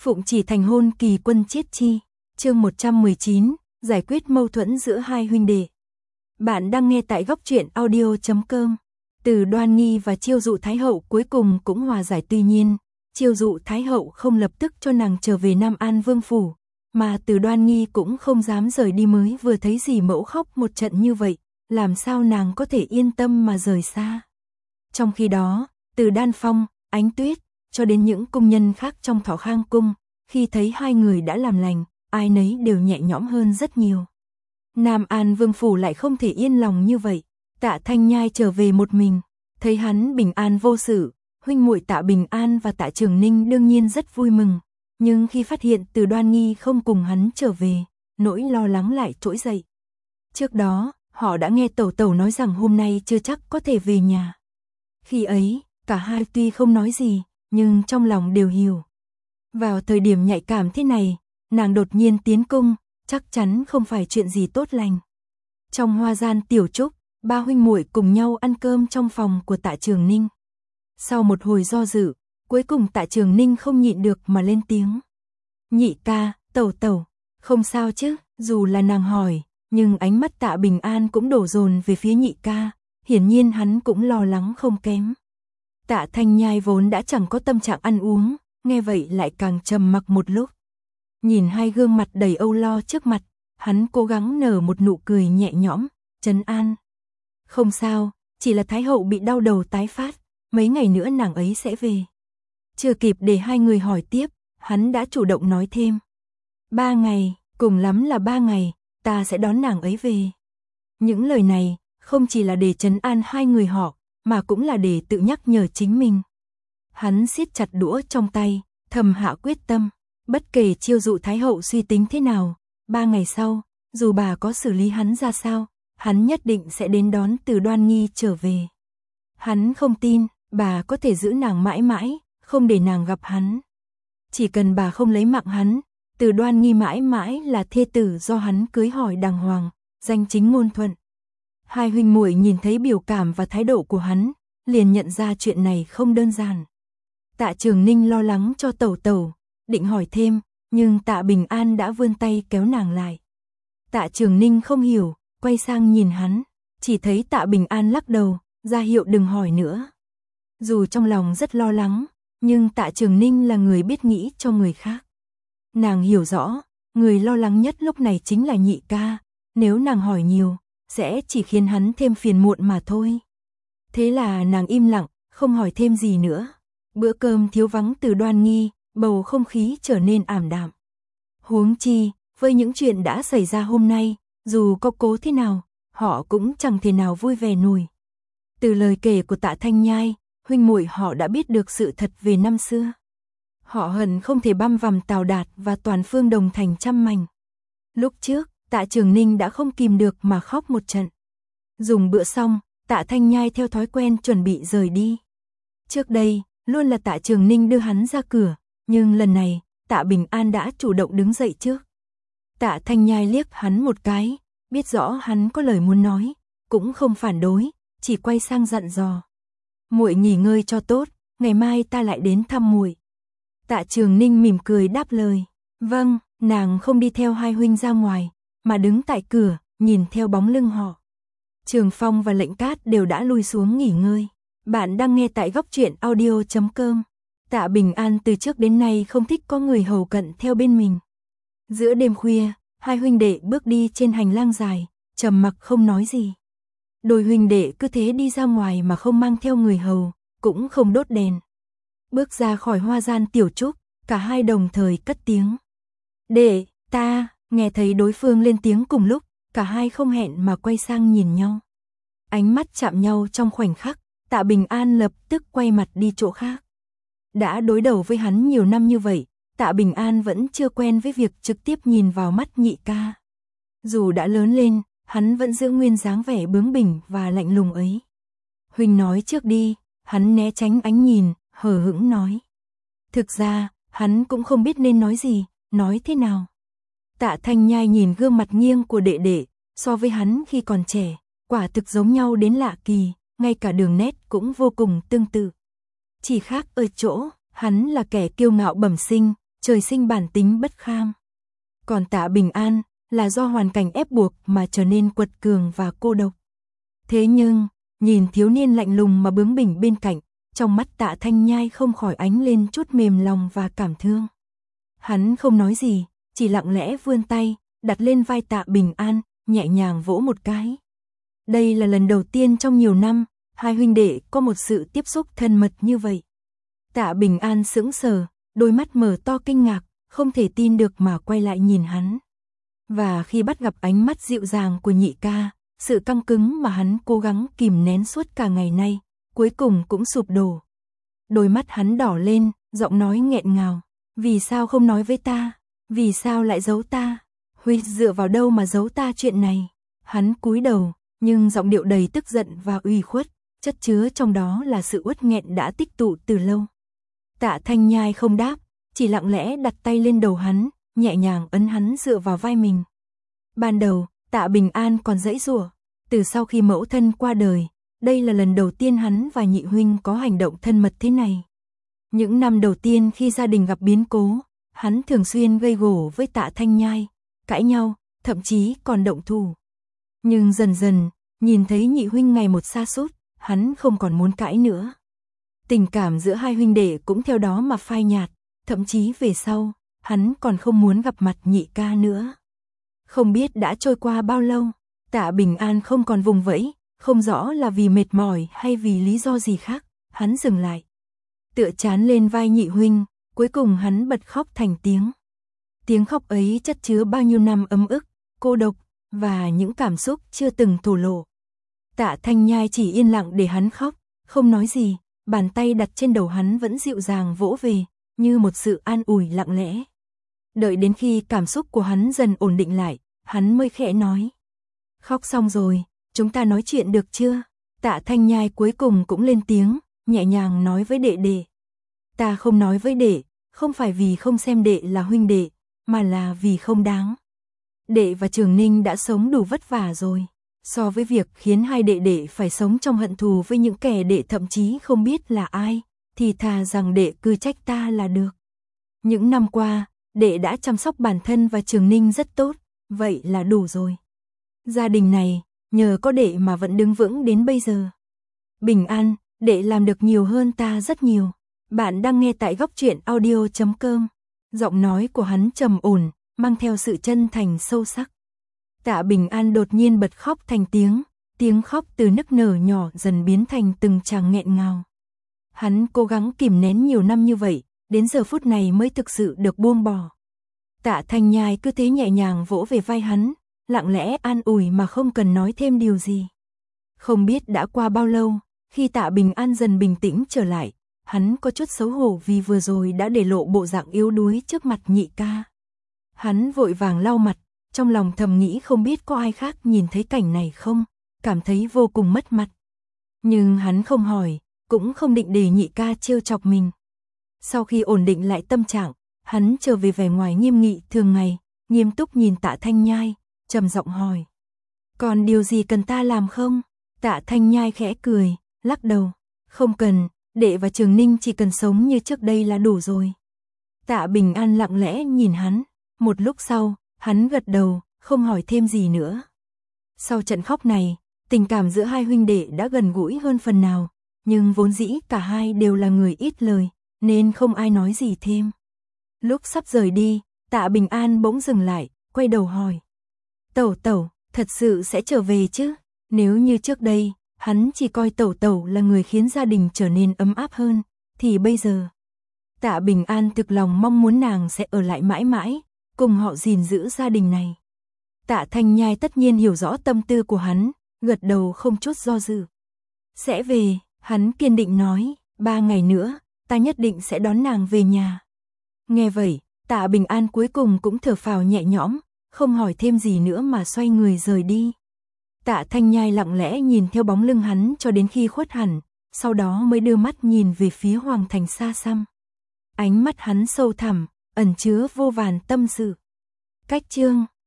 Phụng chỉ thành hôn kỳ quân chiết chi. Chương 119, giải quyết mâu thuẫn giữa hai huynh đệ. Bạn đang nghe tại góc truyện audio.com. Từ Đoan Nghi và Chiêu Dụ Thái Hậu cuối cùng cũng hòa giải, tuy nhiên, Chiêu Dụ Thái Hậu không lập tức cho nàng trở về Nam An Vương phủ, mà Từ Đoan Nghi cũng không dám rời đi, mới vừa thấy dì mẫu khóc một trận như vậy, làm sao nàng có thể yên tâm mà rời xa. Trong khi đó, từ Đan Phong, Ánh Tuyết, cho đến những cung nhân khác trong Thọ Khang cung, khi thấy hai người đã làm lành, ai nấy đều nhẹ nhõm hơn rất nhiều. Nam An Vương phủ lại không thể yên lòng như vậy. Tạ Thanh Nhai trở về một mình, thấy hắn bình an vô sự, huynh muội Tạ Bình An và Tạ Trường Ninh đương nhiên rất vui mừng, nhưng khi phát hiện Từ Đoan Nghi không cùng hắn trở về, nỗi lo lắng lại trỗi dậy. Trước đó, họ đã nghe tẩu tẩu nói rằng hôm nay chưa chắc có thể về nhà. Khi ấy, cả hai tuy không nói gì, nhưng trong lòng đều hiểu. Vào thời điểm nhạy cảm thế này, nàng đột nhiên tiến cung, chắc chắn không phải chuyện gì tốt lành. Trong hoa gian tiểu trúc, ba huynh muội cùng nhau ăn cơm trong phòng của Tạ Trường Ninh. Sau một hồi do dự, cuối cùng Tạ Trường Ninh không nhịn được mà lên tiếng. Nhị ca, tẩu tẩu, không sao chứ? Dù là nàng hỏi, nhưng ánh mắt Tạ Bình An cũng đổ dồn về phía nhị ca, hiển nhiên hắn cũng lo lắng không kém. Tạ Thanh Nhai vốn đã chẳng có tâm trạng ăn uống, nghe vậy lại càng trầm mặc một lúc. Nhìn hai gương mặt đầy âu lo trước mặt, hắn cố gắng nở một nụ cười nhẹ nhõm, trấn an. Không sao, chỉ là Thái hậu bị đau đầu tái phát, mấy ngày nữa nàng ấy sẽ về. Chưa kịp để hai người hỏi tiếp, hắn đã chủ động nói thêm. 3 ngày, cùng lắm là 3 ngày, ta sẽ đón nàng ấy về. Những lời này, không chỉ là để trấn an hai người họ, mà cũng là để tự nhắc nhở chính mình. Hắn siết chặt đũa trong tay, thầm hạ quyết tâm, bất kể Chiêu Dụ Thái hậu suy tính thế nào, 3 ngày sau, dù bà có xử lý hắn ra sao, hắn nhất định sẽ đến đón Từ Đoan Nghi trở về. Hắn không tin, bà có thể giữ nàng mãi mãi, không để nàng gặp hắn. Chỉ cần bà không lấy mạng hắn, Từ Đoan Nghi mãi mãi là thê tử do hắn cưới hỏi đàng hoàng, danh chính ngôn thuận. Hai huynh muội nhìn thấy biểu cảm và thái độ của hắn, liền nhận ra chuyện này không đơn giản. Tạ Trường Ninh lo lắng cho tẩu tẩu, định hỏi thêm, nhưng Tạ Bình An đã vươn tay kéo nàng lại. Tạ Trường Ninh không hiểu, quay sang nhìn hắn, chỉ thấy Tạ Bình An lắc đầu, ra hiệu đừng hỏi nữa. Dù trong lòng rất lo lắng, nhưng Tạ Trường Ninh là người biết nghĩ cho người khác. Nàng hiểu rõ, người lo lắng nhất lúc này chính là nhị ca, nếu nàng hỏi nhiều, sẽ chỉ khiến hắn thêm phiền muộn mà thôi. Thế là nàng im lặng, không hỏi thêm gì nữa. Bữa cơm thiếu vắng Từ Đoan Nghi, bầu không khí trở nên ảm đạm. Huống chi, với những chuyện đã xảy ra hôm nay, dù có cố thế nào, họ cũng chẳng thể nào vui vẻ nổi. Từ lời kể của Tạ Thanh Nhai, huynh muội họ đã biết được sự thật về năm xưa. Họ hận không thể băm vằm Tào Đạt và toàn Phương Đồng thành trăm mảnh. Lúc trước, Tạ Trường Ninh đã không kìm được mà khóc một trận. Dùng bữa xong, Tạ Thanh Nhai theo thói quen chuẩn bị rời đi. Trước đây, luôn là Tạ Trường Ninh đưa hắn ra cửa, nhưng lần này, Tạ Bình An đã chủ động đứng dậy trước. Tạ Thanh Nhai liếc hắn một cái, biết rõ hắn có lời muốn nói, cũng không phản đối, chỉ quay sang dặn dò. Muội nghỉ ngơi cho tốt, ngày mai ta lại đến thăm muội. Tạ Trường Ninh mỉm cười đáp lời. Vâng, nàng không đi theo hai huynh ra ngoài, mà đứng tại cửa, nhìn theo bóng lưng họ. Trường Phong và Lệnh Cát đều đã lui xuống nghỉ ngơi. Bạn đang nghe tại góc truyện audio.com. Tạ Bình An từ trước đến nay không thích có người hầu cận theo bên mình. Giữa đêm khuya, hai huynh đệ bước đi trên hành lang dài, trầm mặc không nói gì. Đôi huynh đệ cứ thế đi ra ngoài mà không mang theo người hầu, cũng không đốt đèn. Bước ra khỏi hoa gian tiểu trúc, cả hai đồng thời cất tiếng. Đệ, ta, nghe thấy đối phương lên tiếng cùng lúc, cả hai không hẹn mà quay sang nhìn nhau. Ánh mắt chạm nhau trong khoảnh khắc, Tạ Bình An lập tức quay mặt đi chỗ khác. Đã đối đầu với hắn nhiều năm như vậy, Tạ Bình An vẫn chưa quen với việc trực tiếp nhìn vào mắt nhị ca. Dù đã lớn lên, hắn vẫn giữ nguyên dáng vẻ bướng bỉnh và lạnh lùng ấy. Huynh nói trước đi, hắn né tránh ánh nhìn, hờ hững nói. Thực ra, hắn cũng không biết nên nói gì, nói thế nào. Tạ Thanh Nhai nhìn gương mặt nghiêng của đệ đệ, so với hắn khi còn trẻ, quả thực giống nhau đến lạ kỳ, ngay cả đường nét cũng vô cùng tương tự. Chỉ khác ở chỗ, hắn là kẻ kiêu ngạo bẩm sinh, trời sinh bản tính bất kham. Còn Tạ Bình An là do hoàn cảnh ép buộc mà trở nên quật cường và cô độc. Thế nhưng, nhìn thiếu niên lạnh lùng mà bướng bỉnh bên cạnh, trong mắt Tạ Thanh Nhai không khỏi ánh lên chút mềm lòng và cảm thương. Hắn không nói gì, chỉ lặng lẽ vươn tay, đặt lên vai Tạ Bình An, nhẹ nhàng vỗ một cái. Đây là lần đầu tiên trong nhiều năm, hai huynh đệ có một sự tiếp xúc thân mật như vậy. Tạ Bình An sững sờ, đôi mắt mở to kinh ngạc, không thể tin được mà quay lại nhìn hắn. Và khi bắt gặp ánh mắt dịu dàng của nhị ca, sự căng cứng mà hắn cố gắng kìm nén suốt cả ngày nay, cuối cùng cũng sụp đổ. Đôi mắt hắn đỏ lên, giọng nói nghẹn ngào. Vì sao không nói với ta? Vì sao lại giấu ta? Huy dựa vào đâu mà giấu ta chuyện này? Hắn cúi đầu, nhưng giọng điệu đầy tức giận và ủy khuất, chất chứa trong đó là sự uất nghẹn đã tích tụ từ lâu. Tạ Thanh Nhai không đáp, chỉ lặng lẽ đặt tay lên đầu hắn, nhẹ nhàng ấn hắn dựa vào vai mình. Ban đầu, Tạ Bình An còn giãy giụa, từ sau khi mẫu thân qua đời, đây là lần đầu tiên hắn và nhị huynh có hành động thân mật thế này. Những năm đầu tiên khi gia đình gặp biến cố, hắn thường xuyên gây gổ với Tạ Thanh Nhai, cãi nhau, thậm chí còn động thủ. Nhưng dần dần, nhìn thấy nhị huynh ngày một sa sút, hắn không còn muốn cãi nữa. Tình cảm giữa hai huynh đệ cũng theo đó mà phai nhạt, thậm chí về sau, hắn còn không muốn gặp mặt nhị ca nữa. Không biết đã trôi qua bao lâu, Tạ Bình An không còn vùng vẫy, không rõ là vì mệt mỏi hay vì lý do gì khác, hắn dừng lại. Tựa trán lên vai nhị huynh, cuối cùng hắn bật khóc thành tiếng. Tiếng khóc ấy chất chứa bao nhiêu năm ấm ức, cô độc, và những cảm xúc chưa từng thổ lộ. Tạ Thanh Nhai chỉ yên lặng để hắn khóc, không nói gì, bàn tay đặt trên đầu hắn vẫn dịu dàng vỗ về, như một sự an ủi lặng lẽ. Đợi đến khi cảm xúc của hắn dần ổn định lại, hắn mới khẽ nói. Khóc xong rồi, chúng ta nói chuyện được chưa? Tạ Thanh Nhai cuối cùng cũng lên tiếng, nhẹ nhàng nói với đệ đệ. Ta không nói với đệ, không phải vì không xem đệ là huynh đệ, mà là vì không đáng. Đệ và Trường Ninh đã sống đủ vất vả rồi. So với việc khiến hai đệ đệ phải sống trong hận thù với những kẻ đệ thậm chí không biết là ai, thì thà rằng đệ cứ trách ta là được. Những năm qua, đệ đã chăm sóc bản thân và Trường Ninh rất tốt, vậy là đủ rồi. Gia đình này, nhờ có đệ mà vẫn đứng vững đến bây giờ. Bình An, đệ làm được nhiều hơn ta rất nhiều. Bạn đang nghe tại góc truyện audio.com. Giọng nói của hắn trầm ổn, mang theo sự chân thành sâu sắc. Tạ Bình An đột nhiên bật khóc thành tiếng khóc từ nức nở nhỏ dần biến thành từng tràng nghẹn ngào. Hắn cố gắng kìm nén nhiều năm như vậy, đến giờ phút này mới thực sự được buông bỏ. Tạ Thanh Nhai cứ thế nhẹ nhàng vỗ về vai hắn, lặng lẽ an ủi mà không cần nói thêm điều gì. Không biết đã qua bao lâu, khi Tạ Bình An dần bình tĩnh trở lại, hắn có chút xấu hổ vì vừa rồi đã để lộ bộ dạng yếu đuối trước mặt nhị ca. Hắn vội vàng lau mặt, trong lòng thầm nghĩ không biết có ai khác nhìn thấy cảnh này không, cảm thấy vô cùng mất mặt. Nhưng hắn không hỏi, cũng không định để nhị ca trêu chọc mình. Sau khi ổn định lại tâm trạng, hắn trở về vẻ ngoài nghiêm nghị thường ngày, nghiêm túc nhìn Tạ Thanh Nhai, trầm giọng hỏi. Còn điều gì cần ta làm không? Tạ Thanh Nhai khẽ cười, lắc đầu. Không cần, đệ và Trường Ninh chỉ cần sống như trước đây là đủ rồi. Tạ Bình An lặng lẽ nhìn hắn, một lúc sau, hắn gật đầu, không hỏi thêm gì nữa. Sau trận khóc này, tình cảm giữa hai huynh đệ đã gần gũi hơn phần nào, nhưng vốn dĩ cả hai đều là người ít lời, nên không ai nói gì thêm. Lúc sắp rời đi, Tạ Bình An bỗng dừng lại, quay đầu hỏi. Tẩu tẩu, thật sự sẽ trở về chứ? Nếu như trước đây, hắn chỉ coi tẩu tẩu là người khiến gia đình trở nên ấm áp hơn, thì bây giờ... Tạ Bình An thực lòng mong muốn nàng sẽ ở lại mãi mãi, cùng họ gìn giữ gia đình này. Tạ Thanh Nhai tất nhiên hiểu rõ tâm tư của hắn, gật đầu không chút do dự. Sẽ về, hắn kiên định nói, 3 ngày nữa, ta nhất định sẽ đón nàng về nhà. Nghe vậy, Tạ Bình An cuối cùng cũng thở phào nhẹ nhõm, không hỏi thêm gì nữa mà xoay người rời đi. Tạ Thanh Nhai lặng lẽ nhìn theo bóng lưng hắn cho đến khi khuất hẳn, sau đó mới đưa mắt nhìn về phía hoàng thành xa xăm. Ánh mắt hắn sâu thẳm, ẩn chứa vô vàn tâm sự. Cách chương